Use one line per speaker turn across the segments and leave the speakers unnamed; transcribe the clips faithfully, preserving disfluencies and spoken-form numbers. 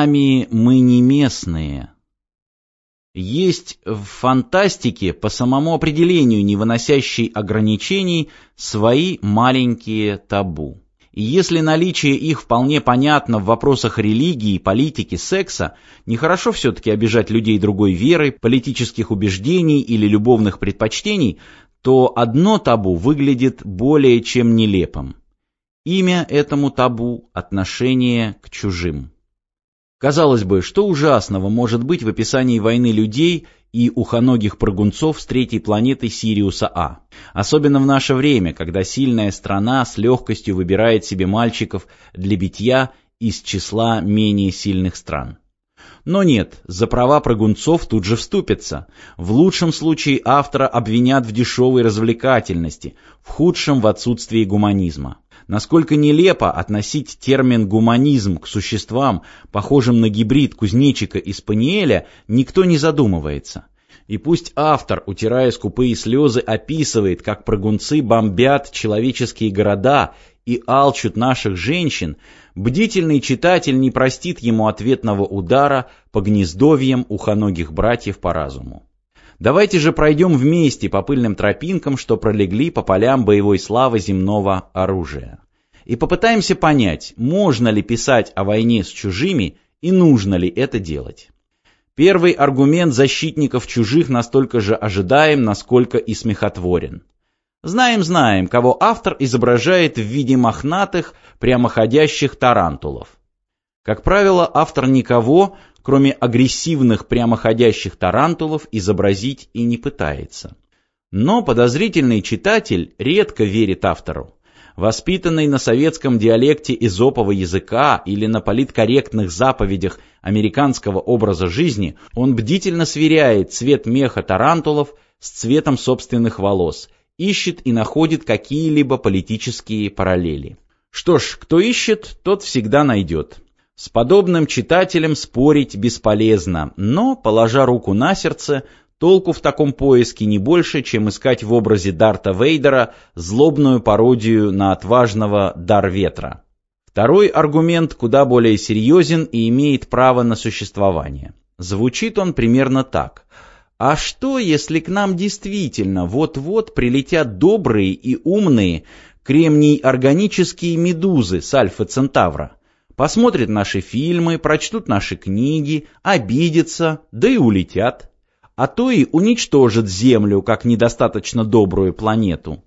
Сами мы не местные. Есть в фантастике, по самому определению не выносящей ограничений, свои маленькие табу. И если наличие их вполне понятно в вопросах религии, политики, секса, нехорошо все-таки обижать людей другой веры, политических убеждений или любовных предпочтений, то одно табу выглядит более чем нелепым. Имя этому табу – отношение к чужим. Казалось бы, что ужасного может быть в описании войны людей и ухоногих прыгунцов с третьей планеты Сириуса А. Особенно в наше время, когда сильная страна с легкостью выбирает себе мальчиков для битья из числа менее сильных стран. Но нет, за права прыгунцов тут же вступятся. В лучшем случае автора обвинят в дешевой развлекательности, в худшем в отсутствии гуманизма. Насколько нелепо относить термин «гуманизм» к существам, похожим на гибрид кузнечика и спаниеля, никто не задумывается. И пусть автор, утирая скупые слезы, описывает, как прыгунцы бомбят человеческие города и алчут наших женщин, бдительный читатель не простит ему ответного удара по гнездовьям ухоногих братьев по разуму. Давайте же пройдем вместе по пыльным тропинкам, что пролегли по полям боевой славы земного оружия. И попытаемся понять, можно ли писать о войне с чужими и нужно ли это делать. Первый аргумент защитников чужих настолько же ожидаем, насколько и смехотворен. Знаем-знаем, кого автор изображает в виде мохнатых, прямоходящих тарантулов. Как правило, автор никого, кроме агрессивных прямоходящих тарантулов, изобразить и не пытается. Но подозрительный читатель редко верит автору. Воспитанный на советском диалекте эзопового языка или на политкорректных заповедях американского образа жизни, он бдительно сверяет цвет меха тарантулов с цветом собственных волос, ищет и находит какие-либо политические параллели. Что ж, кто ищет, тот всегда найдет. С подобным читателем спорить бесполезно, но, положа руку на сердце, толку в таком поиске не больше, чем искать в образе Дарта Вейдера злобную пародию на отважного Дар-Ветра. Второй аргумент куда более серьезен и имеет право на существование. Звучит он примерно так. А что, если к нам действительно вот-вот прилетят добрые и умные кремний-органические медузы с Альфа-Центавра? Посмотрят наши фильмы, прочтут наши книги, обидятся, да и улетят. А то и уничтожат Землю, как недостаточно добрую планету.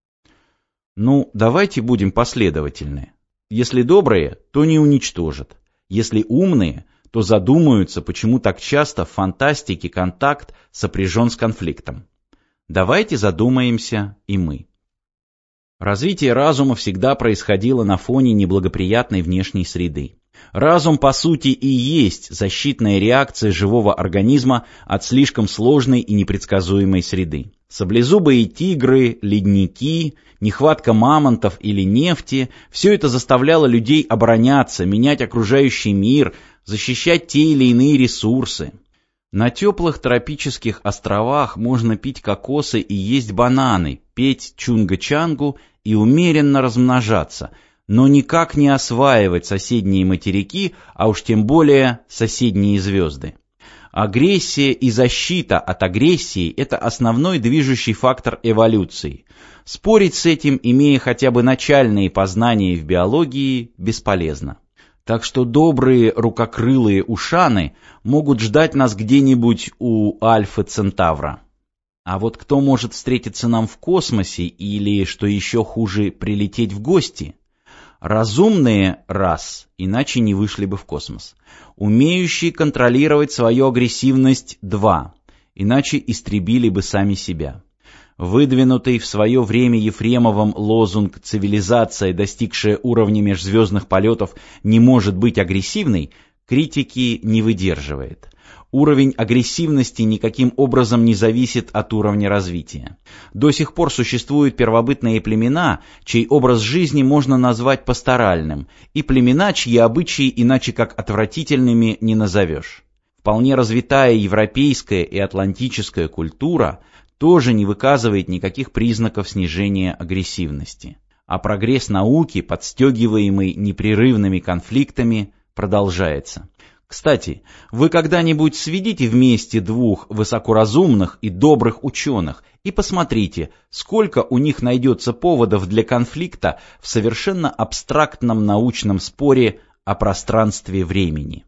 Ну, давайте будем последовательны. Если добрые, то не уничтожат. Если умные, то задумаются, почему так часто в фантастике контакт сопряжен с конфликтом. Давайте задумаемся и мы. Развитие разума всегда происходило на фоне неблагоприятной внешней среды. Разум, по сути, и есть защитная реакция живого организма от слишком сложной и непредсказуемой среды. Саблезубые тигры, ледники, нехватка мамонтов или нефти – все это заставляло людей обороняться, менять окружающий мир, защищать те или иные ресурсы. На теплых тропических островах можно пить кокосы и есть бананы, петь чунга-чангу и умеренно размножаться, но никак не осваивать соседние материки, а уж тем более соседние звезды. Агрессия и защита от агрессии – это основной движущий фактор эволюции. Спорить с этим, имея хотя бы начальные познания в биологии, бесполезно. Так что добрые рукокрылые ушаны могут ждать нас где-нибудь у Альфа-Центавра. А вот кто может встретиться нам в космосе или, что еще хуже, прилететь в гости? Разумные – раз, иначе не вышли бы в космос. Умеющие контролировать свою агрессивность – два, иначе истребили бы сами себя. Выдвинутый в свое время Ефремовым лозунг «Цивилизация, достигшая уровня межзвездных полетов, не может быть агрессивной», критики не выдерживает. Уровень агрессивности никаким образом не зависит от уровня развития. До сих пор существуют первобытные племена, чей образ жизни можно назвать пасторальным, и племена, чьи обычаи иначе как отвратительными не назовешь. Вполне развитая европейская и атлантическая культура тоже не выказывает никаких признаков снижения агрессивности. А прогресс науки, подстегиваемый непрерывными конфликтами, продолжается. Кстати, вы когда-нибудь сведите вместе двух высокоразумных и добрых ученых и посмотрите, сколько у них найдется поводов для конфликта в совершенно абстрактном научном споре о пространстве времени.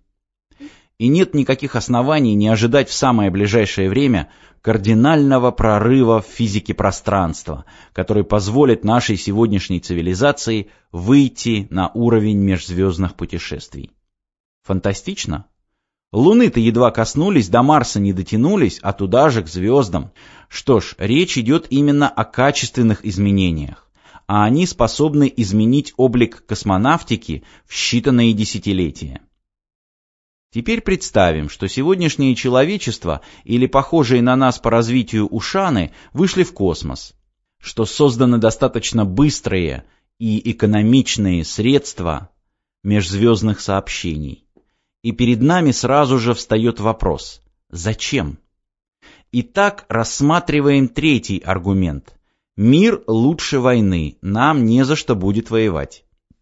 И нет никаких оснований не ожидать в самое ближайшее время кардинального прорыва в физике пространства, который позволит нашей сегодняшней цивилизации выйти на уровень межзвездных путешествий. Фантастично? Луны-то едва коснулись, до Марса не дотянулись, а туда же, к звездам. Что ж, речь идет именно о качественных изменениях, а они способны изменить облик космонавтики в считанные десятилетия. Теперь представим, что сегодняшнее человечество или похожие на нас по развитию ушаны вышли в космос, что созданы достаточно быстрые и экономичные средства межзвездных сообщений. И перед нами сразу же встает вопрос: зачем? Итак, рассматриваем третий аргумент. Мир лучше войны, нам не за что будет воевать.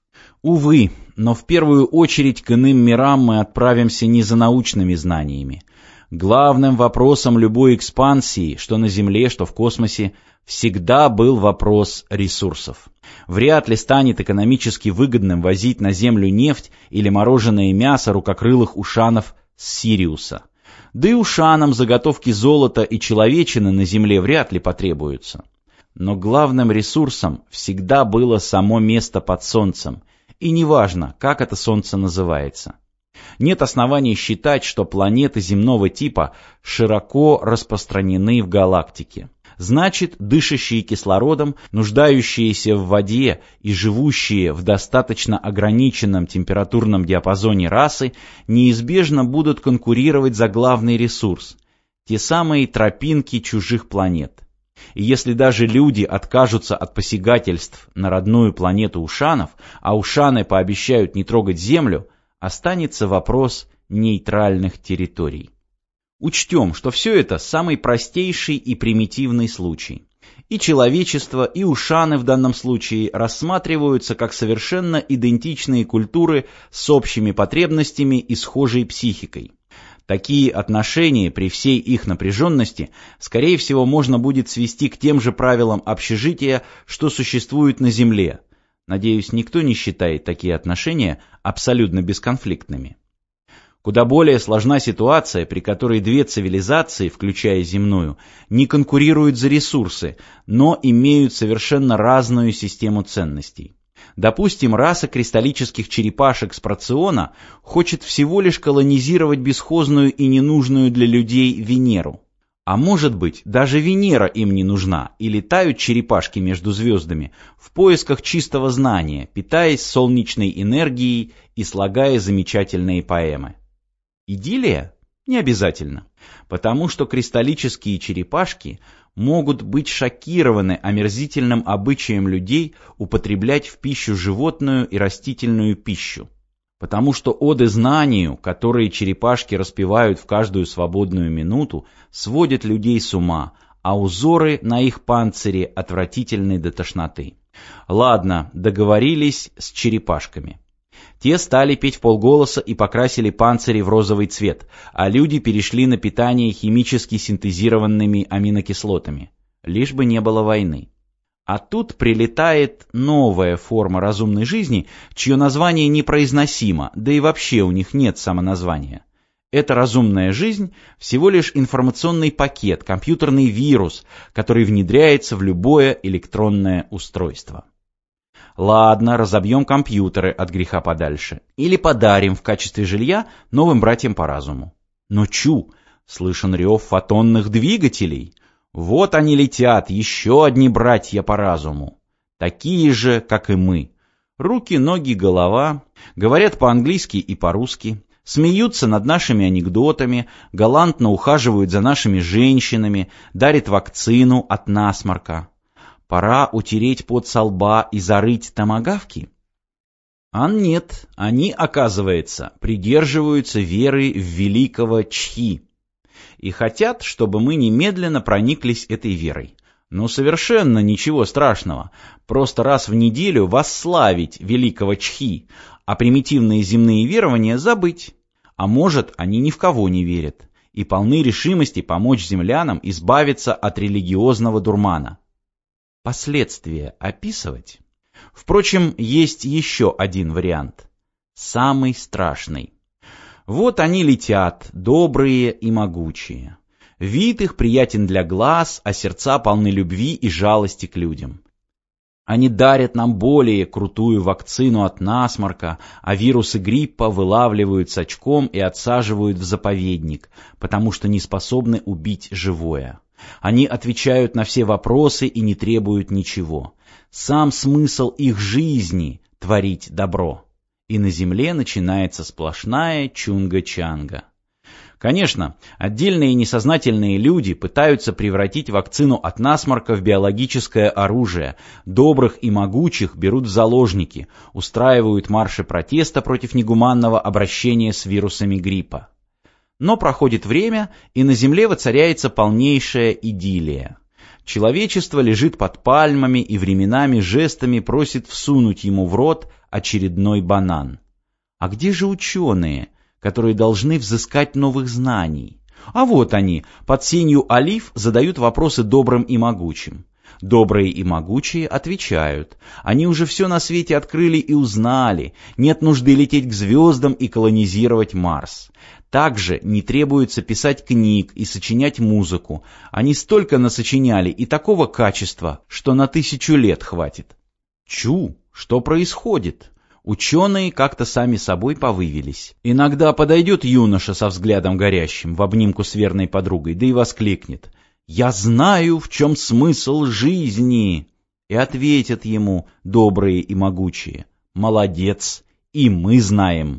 Увы, но в первую очередь к иным мирам мы отправимся не за научными знаниями. Главным вопросом любой экспансии, что на Земле, что в космосе, всегда был вопрос ресурсов. Вряд ли станет экономически выгодным возить на Землю нефть или мороженое мясо рукокрылых ушанов с Сириуса. Да и ушанам заготовки золота и человечины на Земле вряд ли потребуются. Но главным ресурсом всегда было само место под Солнцем, и неважно, как это Солнце называется. Нет оснований считать, что планеты земного типа широко распространены в галактике. Значит, дышащие кислородом, нуждающиеся в воде и живущие в достаточно ограниченном температурном диапазоне расы неизбежно будут конкурировать за главный ресурс – те самые тропинки чужих планет. И если даже люди откажутся от посягательств на родную планету ушанов, а ушаны пообещают не трогать Землю, останется вопрос нейтральных территорий. Учтем, что все это самый простейший и примитивный случай. И человечество, и ушаны в данном случае рассматриваются как совершенно идентичные культуры с общими потребностями и схожей психикой. Такие отношения при всей их напряженности, скорее всего, можно будет свести к тем же правилам общежития, что существуют на Земле. Надеюсь, никто не считает такие отношения абсолютно бесконфликтными. Куда более сложна ситуация, при которой две цивилизации, включая земную, не конкурируют за ресурсы, но имеют совершенно разную систему ценностей. Допустим, раса кристаллических черепашек с Проциона хочет всего лишь колонизировать бесхозную и ненужную для людей Венеру. А может быть, даже Венера им не нужна, и летают черепашки между звездами в поисках чистого знания, питаясь солнечной энергией и слагая замечательные поэмы. Идиллия? Не обязательно, потому что кристаллические черепашки могут быть шокированы омерзительным обычаем людей употреблять в пищу животную и растительную пищу. Потому что оды знанию, которые черепашки распевают в каждую свободную минуту, сводят людей с ума, а узоры на их панцире отвратительны до тошноты. Ладно, договорились с черепашками. Те стали петь вполголоса и покрасили панцири в розовый цвет, а люди перешли на питание химически синтезированными аминокислотами. Лишь бы не было войны. А тут прилетает новая форма разумной жизни, чье название непроизносимо, да и вообще у них нет самоназвания. Эта разумная жизнь всего лишь информационный пакет, компьютерный вирус, который внедряется в любое электронное устройство. Ладно, разобьем компьютеры от греха подальше. Или подарим в качестве жилья новым братьям по разуму. Но чу, слышен рев фотонных двигателей. Вот они летят, еще одни братья по разуму. Такие же, как и мы. Руки, ноги, голова. Говорят по-английски и по-русски. Смеются над нашими анекдотами, галантно ухаживают за нашими женщинами, дарят вакцину от насморка. Пора утереть пот со лба и зарыть томагавки? А нет, они, оказывается, придерживаются веры в великого Чхи и хотят, чтобы мы немедленно прониклись этой верой. Ну, совершенно ничего страшного, просто раз в неделю восславить великого Чхи, а примитивные земные верования забыть. А может, они ни в кого не верят и полны решимости помочь землянам избавиться от религиозного дурмана. Последствия описывать? Впрочем, есть еще один вариант. Самый страшный. Вот они летят, добрые и могучие. Вид их приятен для глаз, а сердца полны любви и жалости к людям. Они дарят нам более крутую вакцину от насморка, а вирусы гриппа вылавливают с очком и отсаживают в заповедник, потому что не способны убить живое. Они отвечают на все вопросы и не требуют ничего. Сам смысл их жизни — творить добро. И на земле начинается сплошная чунга-чанга. Конечно, отдельные несознательные люди пытаются превратить вакцину от насморка в биологическое оружие, добрых и могучих берут в заложники, устраивают марши протеста против негуманного обращения с вирусами гриппа. Но проходит время, и на земле воцаряется полнейшая идиллия. Человечество лежит под пальмами и временами жестами просит всунуть ему в рот очередной банан. А где же ученые, которые должны взыскать новых знаний? А вот они, под сенью олив, задают вопросы добрым и могучим. Добрые и могучие отвечают. Они уже все на свете открыли и узнали. Нет нужды лететь к звездам и колонизировать Марс. Также не требуется писать книг и сочинять музыку. Они столько насочиняли и такого качества, что на тысячу лет хватит. Чу, что происходит? Ученые как-то сами собой повывелись. Иногда подойдет юноша со взглядом горящим в обнимку с верной подругой, да и воскликнет: «Я знаю, в чем смысл жизни!» И ответят ему добрые и могучие: «Молодец, и мы знаем!»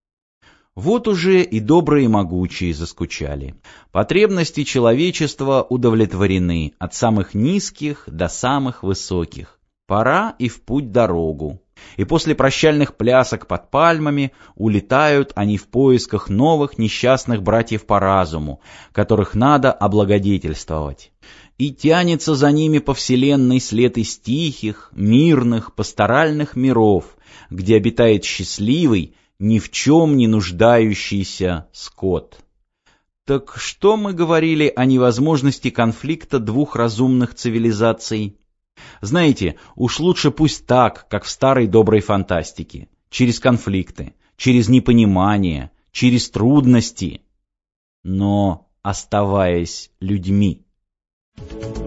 Вот уже и добрые и могучие заскучали. Потребности человечества удовлетворены от самых низких до самых высоких. Пора и в путь-дорогу. И после прощальных плясок под пальмами улетают они в поисках новых несчастных братьев по разуму, которых надо облагодетельствовать. И тянется за ними по вселенной след из тихих, мирных, пасторальных миров, где обитает счастливый, ни в чем не нуждающийся скот. Так что мы говорили о невозможности конфликта двух разумных цивилизаций? Знаете, уж лучше пусть так, как в старой доброй фантастике, через конфликты, через непонимание, через трудности, но оставаясь людьми.